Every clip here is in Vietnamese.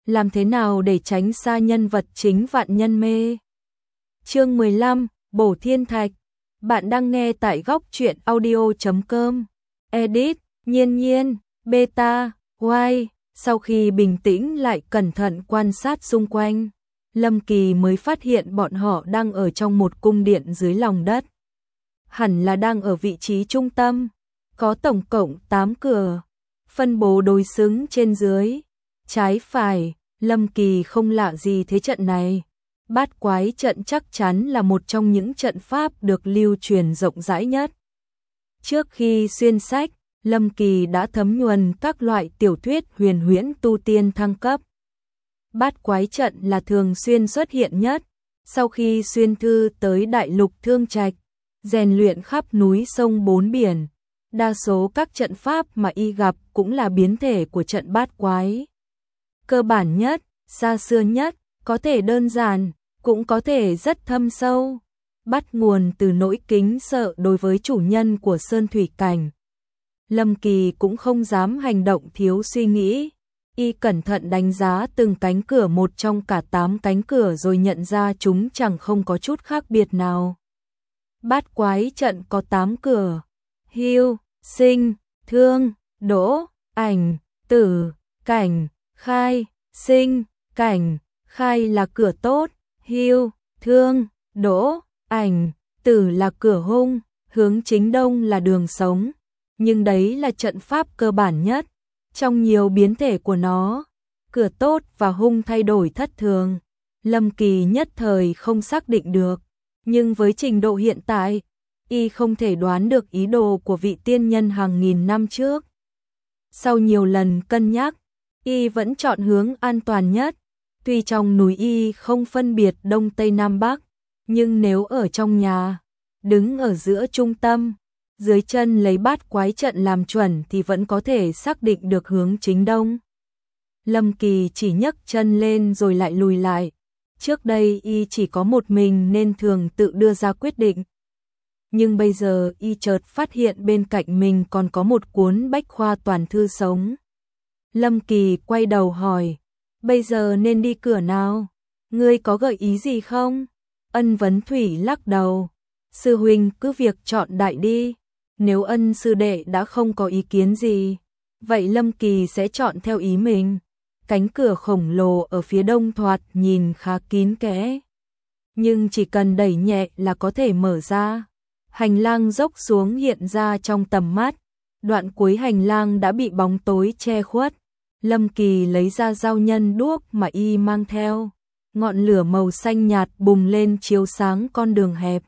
làm thế nào để tránh xa nhân vật chính vạn nhân mê. Chương 15, Bổ Thiên Thạch. Bạn đang nghe tại góc truyện audio.com. Edit, Nhiên Nhiên, Beta, Y. Sau khi bình tĩnh lại cẩn thận quan sát xung quanh, Lâm Kỳ mới phát hiện bọn họ đang ở trong một cung điện dưới lòng đất. Hẳn là đang ở vị trí trung tâm, có tổng cộng 8 cửa, phân bố đối xứng trên dưới, trái phải. Lâm Kỳ không lạ gì thế trận này. Bát quái trận chắc chắn là một trong những trận pháp được lưu truyền rộng rãi nhất. Trước khi xuyên sách, Lâm Kỳ đã thấm nhuần các loại tiểu thuyết huyền huyễn tu tiên thăng cấp. Bát quái trận là thường xuyên xuất hiện nhất, sau khi xuyên thư tới đại lục Thương Trạch, rèn luyện khắp núi sông bốn biển. Đa số các trận pháp mà y gặp cũng là biến thể của trận bát quái. Cơ bản nhất, xa xưa nhất, có thể đơn giản, cũng có thể rất thâm sâu, bắt nguồn từ nỗi kính sợ đối với chủ nhân của Sơn Thủy Cảnh. Lâm Kỳ cũng không dám hành động thiếu suy nghĩ, y cẩn thận đánh giá từng cánh cửa một trong cả 8 cánh cửa rồi nhận ra chúng chẳng không có chút khác biệt nào. Bát quái trận có 8 cửa: Hưu, Sinh, Thương, Đỗ, Ảnh, Tử, Cảnh, Khai. Sinh, Cảnh, Khai là cửa tốt, Hưu, Thương, Đỗ, Ảnh, Tử là cửa hung, hướng chính đông là đường sống. Nhưng đấy là trận pháp cơ bản nhất. Trong nhiều biến thể của nó, cửa tốt và hung thay đổi thất thường. Lâm Kỳ nhất thời không xác định được, nhưng với trình độ hiện tại, y không thể đoán được ý đồ của vị tiên nhân hàng nghìn năm trước. Sau nhiều lần cân nhắc, y vẫn chọn hướng an toàn nhất. Tuy trong núi y không phân biệt đông tây nam bắc, nhưng nếu ở trong nhà, đứng ở giữa trung tâm, dưới chân lấy bát quái trận làm chuẩn thì vẫn có thể xác định được hướng chính đông. Lâm Kỳ chỉ nhấc chân lên rồi lại lùi lại. Trước đây y chỉ có một mình nên thường tự đưa ra quyết định. Nhưng bây giờ y chợt phát hiện bên cạnh mình còn có một cuốn bách khoa toàn thư sống. Lâm Kỳ quay đầu hỏi, bây giờ nên đi cửa nào? Ngươi có gợi ý gì không? Ân Vấn Thủy lắc đầu, sư huynh cứ việc chọn đại đi. Nếu Ân sư đệ đã không có ý kiến gì, vậy Lâm Kỳ sẽ chọn theo ý mình. Cánh cửa khổng lồ ở phía đông thoạt nhìn khá kín kẽ, nhưng chỉ cần đẩy nhẹ là có thể mở ra. Hành lang dốc xuống hiện ra trong tầm mắt, đoạn cuối hành lang đã bị bóng tối che khuất. Lâm Kỳ lấy ra dao nhân đuốc mà y mang theo, ngọn lửa màu xanh nhạt bùng lên chiếu sáng con đường hẹp.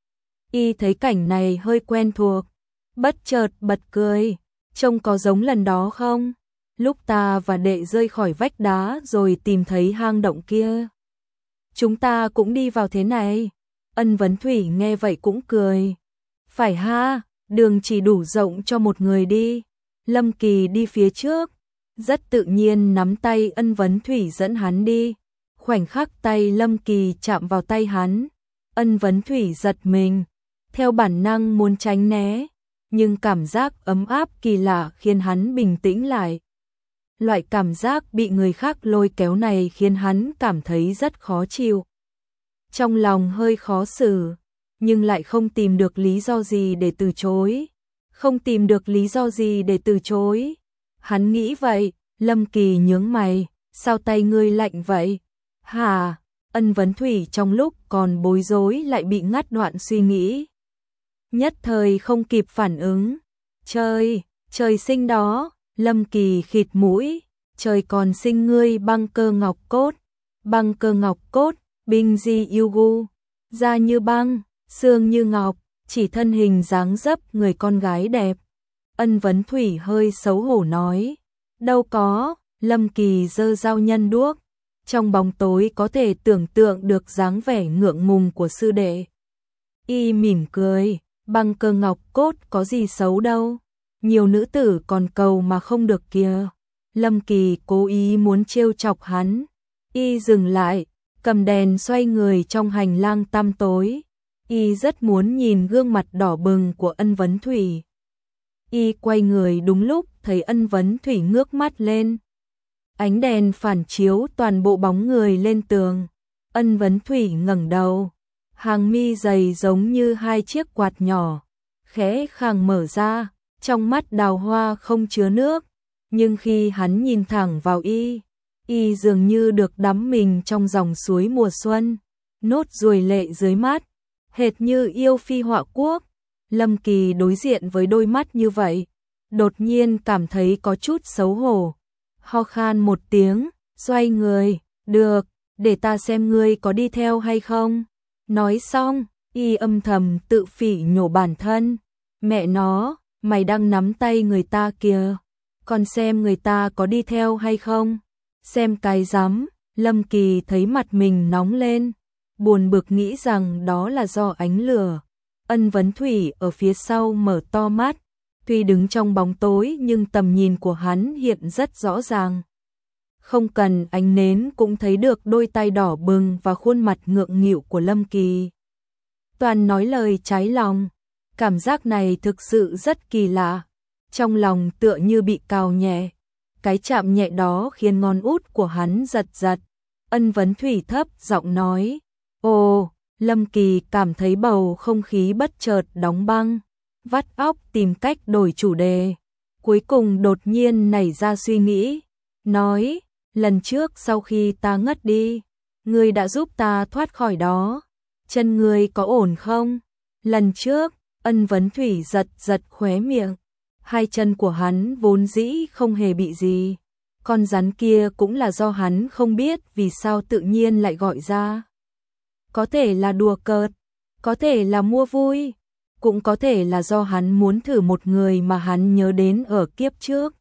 Y thấy cảnh này hơi quen thuộc, bất chợt bật cười, trông có giống lần đó không? Lúc ta và đệ rơi khỏi vách đá rồi tìm thấy hang động kia. Chúng ta cũng đi vào thế này. Ân Vấn Thủy nghe vậy cũng cười. Phải ha, đường chỉ đủ rộng cho một người đi. Lâm Kỳ đi phía trước, rất tự nhiên nắm tay Ân Vấn Thủy dẫn hắn đi. Khoảnh khắc tay Lâm Kỳ chạm vào tay hắn, Ân Vấn Thủy giật mình, theo bản năng muốn tránh né, nhưng cảm giác ấm áp kỳ lạ khiến hắn bình tĩnh lại. Loại cảm giác bị người khác lôi kéo này khiến hắn cảm thấy rất khó chịu. Trong lòng hơi khó xử, nhưng lại không tìm được lý do gì để từ chối. Không tìm được lý do gì để từ chối. Hắn nghĩ vậy. Lâm Kỳ nhướng mày, sao tay ngươi lạnh vậy? Hả? Ân Vấn Thủy trong lúc còn bối rối lại bị ngắt đoạn suy nghĩ. Nhất thời không kịp phản ứng. Trời sinh đó. Lâm Kỳ khịt mũi, trời còn sinh ngươi băng cơ ngọc cốt. Băng cơ ngọc cốt, binh di yugu, da như băng, xương như ngọc, chỉ thân hình dáng dấp người con gái đẹp. Ân Vấn Thủy hơi xấu hổ nói, đâu có. Lâm Kỳ giơ dao nhân đuốc, trong bóng tối có thể tưởng tượng được dáng vẻ ngượng ngùng của sư đệ. Y mỉm cười, băng cơ ngọc cốt có gì xấu đâu, nhiều nữ tử còn cầu mà không được kìa. Lâm Kỳ cố ý muốn trêu chọc hắn. Y dừng lại, cầm đèn xoay người trong hành lang tăm tối. Y rất muốn nhìn gương mặt đỏ bừng của Ân Vấn Thủy. Y quay người đúng lúc thấy Ân Vấn Thủy ngước mắt lên. Ánh đèn phản chiếu toàn bộ bóng người lên tường. Ân Vấn Thủy ngẩng đầu, hàng mi dày giống như hai chiếc quạt nhỏ, khẽ khàng mở ra, trong mắt đào hoa không chứa nước, nhưng khi hắn nhìn thẳng vào y dường như được đắm mình trong dòng suối mùa xuân, nốt ruồi lệ dưới mắt, hệt như yêu phi họa quốc. Lâm Kỳ đối diện với đôi mắt như vậy, đột nhiên cảm thấy có chút xấu hổ, ho khan một tiếng, xoay người, được, để ta xem ngươi có đi theo hay không. Nói xong, y âm thầm tự phỉ nhổ bản thân, mẹ nó, mày đang nắm tay người ta kìa, còn xem người ta có đi theo hay không. Xem cái rắm. Lâm Kỳ thấy mặt mình nóng lên, buồn bực nghĩ rằng đó là do ánh lửa. Ân Vấn Thủy ở phía sau mở to mắt, tuy đứng trong bóng tối nhưng tầm nhìn của hắn hiện rất rõ ràng. Không cần ánh nến cũng thấy được đôi tay đỏ bừng và khuôn mặt ngượng nghịu của Lâm Kỳ. Toàn nói lời trái lòng, cảm giác này thực sự rất kỳ lạ, trong lòng tựa như bị cào nhẹ. Cái chạm nhẹ đó khiến ngón út của hắn giật giật. Ân Vấn Thủy thấp giọng nói, ồ. Lâm Kỳ cảm thấy bầu không khí bất chợt đóng băng, vắt óc tìm cách đổi chủ đề. Cuối cùng đột nhiên nảy ra suy nghĩ, nói, lần trước sau khi ta ngất đi, ngươi đã giúp ta thoát khỏi đó, chân ngươi có ổn không? Lần trước, Ân Vấn Thủy giật giật khóe miệng, hai chân của hắn vốn dĩ không hề bị gì, con rắn kia cũng là do hắn không biết vì sao tự nhiên lại gọi ra. Có thể là đùa cợt, có thể là mua vui, cũng có thể là do hắn muốn thử một người mà hắn nhớ đến ở kiếp trước.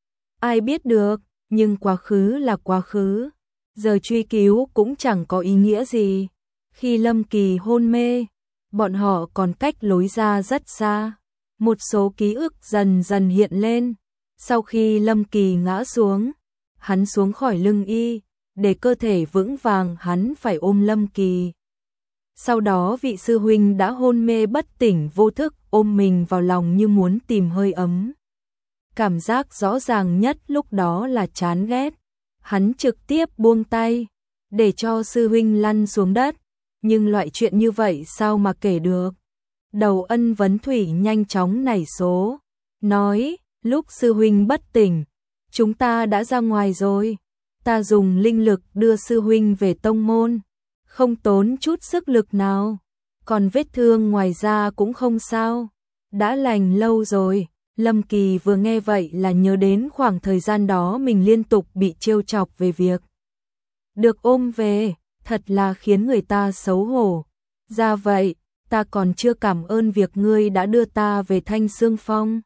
Ai biết được, nhưng quá khứ là quá khứ, giờ truy cứu cũng chẳng có ý nghĩa gì. Khi Lâm Kỳ hôn mê, bọn họ còn cách lối ra rất xa. Một số ký ức dần dần hiện lên. Sau khi Lâm Kỳ ngã xuống, hắn xuống khỏi lưng y, để cơ thể vững vàng hắn phải ôm Lâm Kỳ. Sau đó vị sư huynh đã hôn mê bất tỉnh vô thức ôm mình vào lòng như muốn tìm hơi ấm. Cảm giác rõ ràng nhất lúc đó là chán ghét. Hắn trực tiếp buông tay, để cho sư huynh lăn xuống đất. Nhưng loại chuyện như vậy sao mà kể được? Đầu Ân Vấn Thủy nhanh chóng nảy số, nói, lúc sư huynh bất tỉnh, chúng ta đã ra ngoài rồi. Ta dùng linh lực đưa sư huynh về tông môn, không tốn chút sức lực nào, còn vết thương ngoài da cũng không sao, đã lành lâu rồi. Lâm Kỳ vừa nghe vậy là nhớ đến khoảng thời gian đó mình liên tục bị trêu chọc về việc được ôm về, thật là khiến người ta xấu hổ. Ra vậy, ta còn chưa cảm ơn việc ngươi đã đưa ta về Thanh Sương Phong.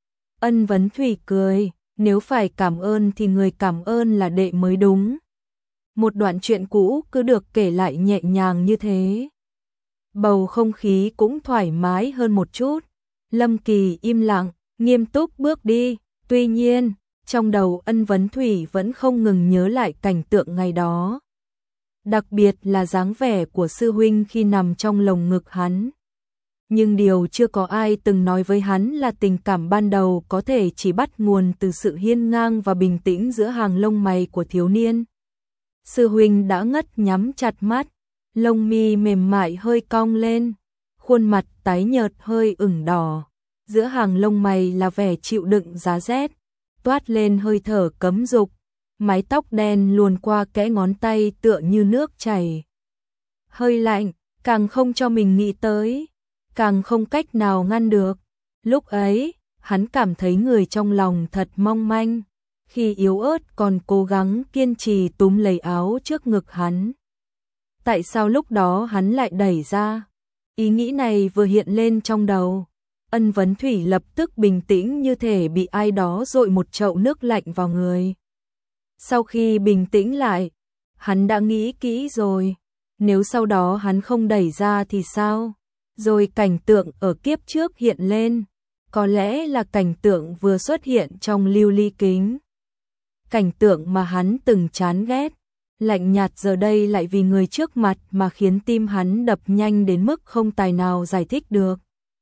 Ân Vấn Thủy cười, nếu phải cảm ơn thì người cảm ơn là đệ mới đúng. Một đoạn chuyện cũ cứ được kể lại nhẹ nhàng như thế. Bầu không khí cũng thoải mái hơn một chút. Lâm Kỳ im lặng, nghiêm túc bước đi. Tuy nhiên, trong đầu Ân Vấn Thủy vẫn không ngừng nhớ lại cảnh tượng ngày đó. Đặc biệt là dáng vẻ của sư huynh khi nằm trong lồng ngực hắn. Nhưng điều chưa có ai từng nói với hắn là tình cảm ban đầu có thể chỉ bắt nguồn từ sự hiên ngang và bình tĩnh giữa hàng lông mày của thiếu niên. Sư huynh đã ngất nhắm chặt mắt, lông mi mềm mại hơi cong lên, khuôn mặt tái nhợt hơi ửng đỏ. Giữa hàng lông mày là vẻ chịu đựng giá rét, toát lên hơi thở cấm dục. Mái tóc đen luồn qua kẽ ngón tay tựa như nước chảy. Hơi lạnh, càng không cho mình nghĩ tới, càng không cách nào ngăn được. Lúc ấy, hắn cảm thấy người trong lòng thật mong manh, khi yếu ớt còn cố gắng kiên trì túm lấy áo trước ngực hắn. Tại sao lúc đó hắn lại đẩy ra? Ý nghĩ này vừa hiện lên trong đầu, Ân Vấn Thủy lập tức bình tĩnh như thể bị ai đó dội một chậu nước lạnh vào người. Sau khi bình tĩnh lại, hắn đã nghĩ kỹ rồi, nếu sau đó hắn không đẩy ra thì sao? Rồi cảnh tượng ở kiếp trước hiện lên, có lẽ là cảnh tượng vừa xuất hiện trong lưu ly kính. Cảnh tượng mà hắn từng chán ghét, lạnh nhạt giờ đây lại vì người trước mặt mà khiến tim hắn đập nhanh đến mức không tài nào giải thích được.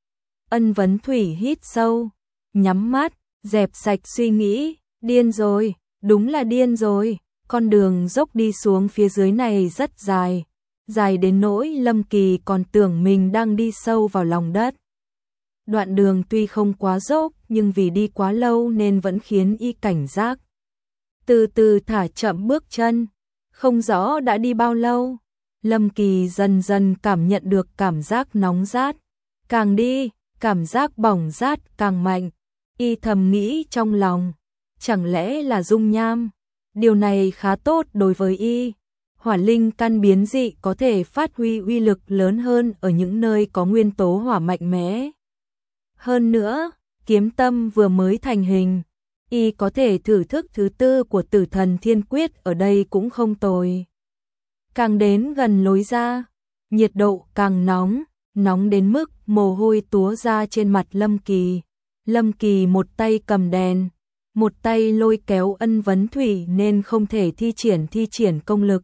Ân Vấn Thủy hít sâu, nhắm mắt, dẹp sạch suy nghĩ, điên rồi. Đúng là điên rồi, con đường dốc đi xuống phía dưới này rất dài, dài đến nỗi Lâm Kỳ còn tưởng mình đang đi sâu vào lòng đất. Đoạn đường tuy không quá dốc nhưng vì đi quá lâu nên vẫn khiến y cảnh giác. Từ từ thả chậm bước chân, không rõ đã đi bao lâu, Lâm Kỳ dần dần cảm nhận được cảm giác nóng rát. Càng đi, cảm giác bỏng rát càng mạnh, y thầm nghĩ trong lòng, chẳng lẽ là dung nham? Điều này khá tốt đối với y. Hỏa linh căn biến dị có thể phát huy uy lực lớn hơn ở những nơi có nguyên tố hỏa mạnh mẽ. Hơn nữa, kiếm tâm vừa mới thành hình, y có thể thử thức thứ tư của Tử Thần Thiên Quyết ở đây cũng không tồi. Càng đến gần lối ra, nhiệt độ càng nóng, nóng đến mức mồ hôi túa ra trên mặt Lâm Kỳ. Lâm Kỳ một tay cầm đèn, một tay lôi kéo Ân Vấn Thủy nên không thể thi triển công lực.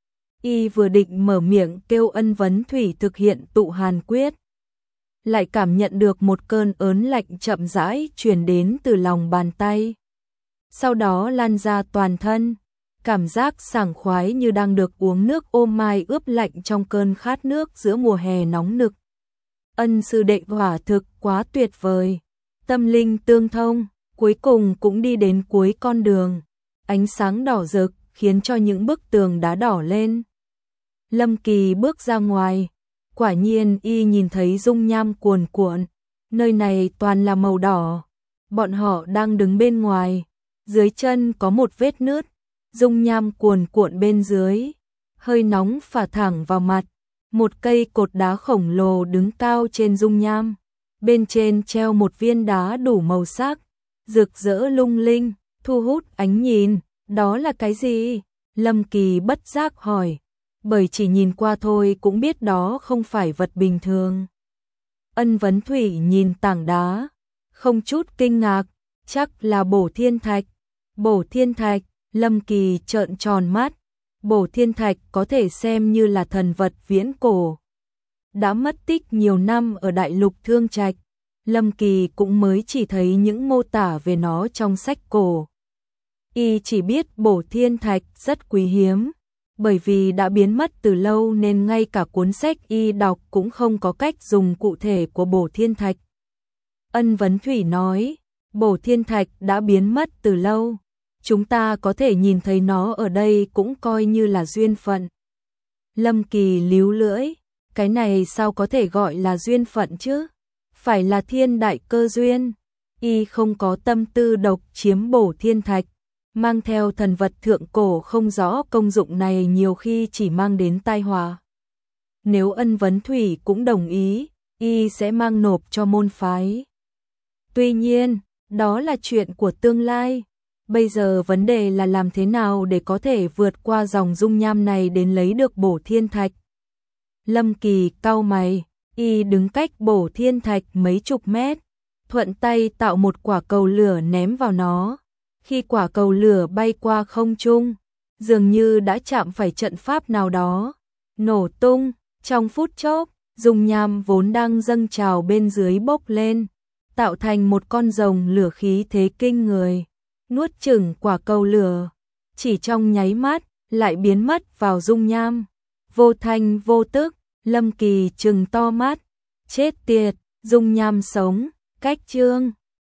Y vừa định mở miệng kêu Ân Vấn Thủy thực hiện tụ hàn quyết, lại cảm nhận được một cơn ớn lạnh chậm rãi truyền đến từ lòng bàn tay. Sau đó lan ra toàn thân, cảm giác sảng khoái như đang được uống nước ô mai ướp lạnh trong cơn khát nước giữa mùa hè nóng nực. Ân sư đệ quả thực quá tuyệt vời, tâm linh tương thông, cuối cùng cũng đi đến cuối con đường. Ánh sáng đỏ rực khiến cho những bức tường đá đỏ lên. Lâm Kỳ bước ra ngoài, quả nhiên y nhìn thấy dung nham cuồn cuộn, nơi này toàn là màu đỏ. Bọn họ đang đứng bên ngoài, dưới chân có một vết nứt, dung nham cuồn cuộn bên dưới, hơi nóng phả thẳng vào mặt. Một cây cột đá khổng lồ đứng cao trên dung nham, bên trên treo một viên đá đủ màu sắc, rực rỡ lung linh, thu hút ánh nhìn. Đó là cái gì? Lâm Kỳ bất giác hỏi, bởi chỉ nhìn qua thôi cũng biết đó không phải vật bình thường. Ân Vấn Thủy nhìn tảng đá, không chút kinh ngạc, chắc là Bổ Thiên Thạch. Bổ Thiên Thạch, Lâm Kỳ trợn tròn mắt. Bổ Thiên Thạch có thể xem như là thần vật viễn cổ, đã mất tích nhiều năm ở đại lục Thương Trạch. Lâm Kỳ cũng mới chỉ thấy những mô tả về nó trong sách cổ. Y chỉ biết Bổ Thiên Thạch rất quý hiếm, bởi vì đã biến mất từ lâu nên ngay cả cuốn sách y đọc cũng không có cách dùng cụ thể của Bổ Thiên Thạch. Ân Vấn Thủy nói, Bổ Thiên Thạch đã biến mất từ lâu, chúng ta có thể nhìn thấy nó ở đây cũng coi như là duyên phận. Lâm Kỳ líu lưỡi, cái này sao có thể gọi là duyên phận chứ? Phải là thiên đại cơ duyên. Y không có tâm tư độc chiếm Bổ Thiên Thạch, mang theo thần vật thượng cổ không rõ công dụng này nhiều khi chỉ mang đến tai họa. Nếu Ân Vấn Thủy cũng đồng ý, y sẽ mang nộp cho môn phái. Tuy nhiên, đó là chuyện của tương lai. Bây giờ vấn đề là làm thế nào để có thể vượt qua dòng dung nham này đến lấy được Bổ Thiên Thạch. Lâm Kỳ cau mày, y đứng cách Bổ Thiên Thạch mấy chục mét, thuận tay tạo một quả cầu lửa ném vào nó. Khi quả cầu lửa bay qua không trung, dường như đã chạm phải trận pháp nào đó, nổ tung. Trong phút chốc, dung nham vốn đang dâng trào bên dưới bốc lên, tạo thành một con rồng lửa khí thế kinh người, nuốt chửng quả cầu lửa, chỉ trong nháy mắt lại biến mất vào dung nham. Vô thanh vô tức, Lâm Kỳ trừng to mắt, chết tiệt, dung nham sống, cách chương